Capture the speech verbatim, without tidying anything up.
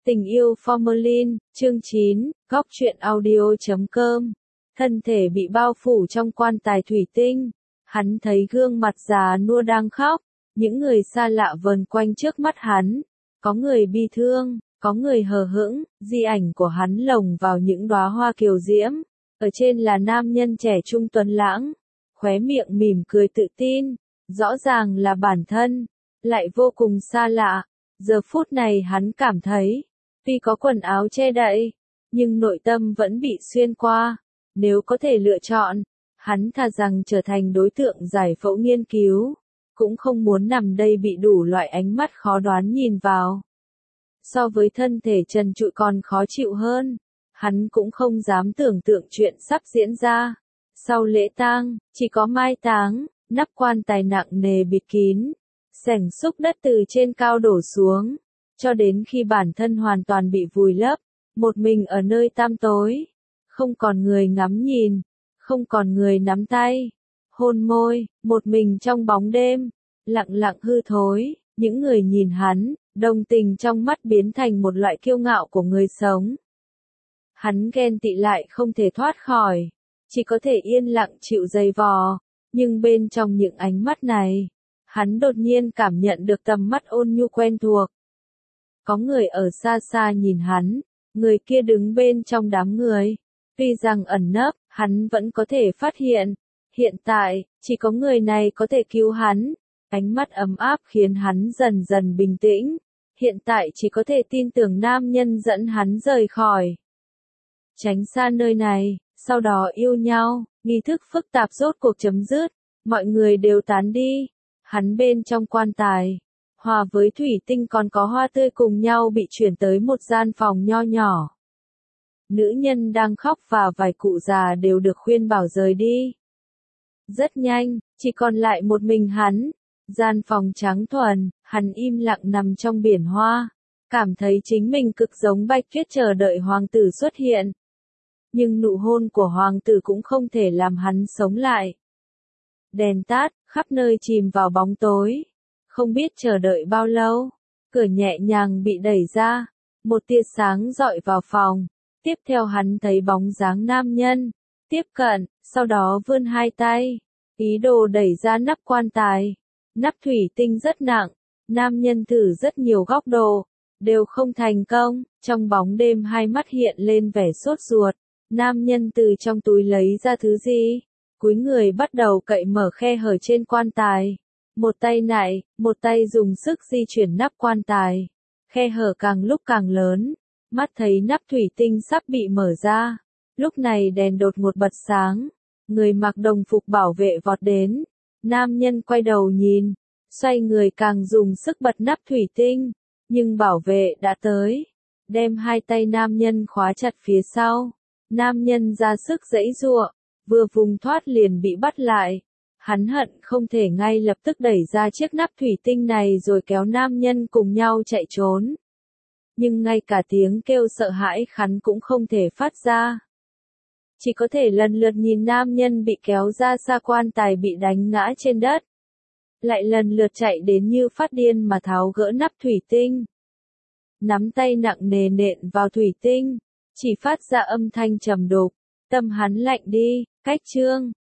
Tình yêu Formalin, chương chín, góc truyện audio chấm com. Thân thể bị bao phủ trong quan tài thủy tinh. Hắn thấy gương mặt già nua đang khóc. Những người xa lạ vờn quanh trước mắt hắn. Có người bi thương, có người hờ hững. Di ảnh của hắn lồng vào những đóa hoa kiều diễm. Ở trên là nam nhân trẻ trung tuấn lãng. Khóe miệng mỉm cười tự tin. Rõ ràng là bản thân. Lại vô cùng xa lạ. Giờ phút này hắn cảm thấy. Tuy có quần áo che đậy, nhưng nội tâm vẫn bị xuyên qua. Nếu có thể lựa chọn, hắn thà rằng trở thành đối tượng giải phẫu nghiên cứu, cũng không muốn nằm đây bị đủ loại ánh mắt khó đoán nhìn vào. So với thân thể trần trụi còn khó chịu hơn, hắn cũng không dám tưởng tượng chuyện sắp diễn ra. Sau lễ tang, chỉ có mai táng, nắp quan tài nặng nề bịt kín, xẻng xúc đất từ trên cao đổ xuống. Cho đến khi bản thân hoàn toàn bị vùi lấp, một mình ở nơi tăm tối, không còn người ngắm nhìn, không còn người nắm tay, hôn môi, một mình trong bóng đêm, lặng lặng hư thối, những người nhìn hắn, đồng tình trong mắt biến thành một loại kiêu ngạo của người sống. Hắn ghen tị lại không thể thoát khỏi, chỉ có thể yên lặng chịu dày vò, nhưng bên trong những ánh mắt này, hắn đột nhiên cảm nhận được tầm mắt ôn nhu quen thuộc. Có người ở xa xa nhìn hắn, người kia đứng bên trong đám người. Tuy rằng ẩn nấp, hắn vẫn có thể phát hiện. Hiện tại, chỉ có người này có thể cứu hắn. Ánh mắt ấm áp khiến hắn dần dần bình tĩnh. Hiện tại chỉ có thể tin tưởng nam nhân dẫn hắn rời khỏi. Tránh xa nơi này, sau đó yêu nhau, nghi thức phức tạp rốt cuộc chấm dứt. Mọi người đều tán đi. Hắn bên trong quan tài. Hòa với thủy tinh còn có hoa tươi cùng nhau bị chuyển tới một gian phòng nho nhỏ. Nữ nhân đang khóc và vài cụ già đều được khuyên bảo rời đi. Rất nhanh, chỉ còn lại một mình hắn. Gian phòng trắng thuần, hắn im lặng nằm trong biển hoa. Cảm thấy chính mình cực giống Bạch Tuyết chờ đợi hoàng tử xuất hiện. Nhưng nụ hôn của hoàng tử cũng không thể làm hắn sống lại. Đèn tắt, khắp nơi chìm vào bóng tối. Không biết chờ đợi bao lâu, cửa nhẹ nhàng bị đẩy ra, một tia sáng dọi vào phòng, tiếp theo hắn thấy bóng dáng nam nhân, tiếp cận, sau đó vươn hai tay, ý đồ đẩy ra nắp quan tài, nắp thủy tinh rất nặng, nam nhân thử rất nhiều góc độ, đều không thành công, trong bóng đêm hai mắt hiện lên vẻ sốt ruột, nam nhân từ trong túi lấy ra thứ gì, cúi người bắt đầu cậy mở khe hở trên quan tài. Một tay nạy, một tay dùng sức di chuyển nắp quan tài. Khe hở càng lúc càng lớn. Mắt thấy nắp thủy tinh sắp bị mở ra. Lúc này đèn đột ngột bật sáng. Người mặc đồng phục bảo vệ vọt đến. Nam nhân quay đầu nhìn. Xoay người càng dùng sức bật nắp thủy tinh. Nhưng bảo vệ đã tới. Đem hai tay nam nhân khóa chặt phía sau. Nam nhân ra sức giãy giụa. Vừa vùng thoát liền bị bắt lại. Hắn hận không thể ngay lập tức đẩy ra chiếc nắp thủy tinh này rồi kéo nam nhân cùng nhau chạy trốn. Nhưng ngay cả tiếng kêu sợ hãi hắn cũng không thể phát ra. Chỉ có thể lần lượt nhìn nam nhân bị kéo ra xa quan tài bị đánh ngã trên đất. Lại lần lượt chạy đến như phát điên mà tháo gỡ nắp thủy tinh. Nắm tay nặng nề nện vào thủy tinh, chỉ phát ra âm thanh trầm đục. Tâm hắn lạnh đi, cách chương.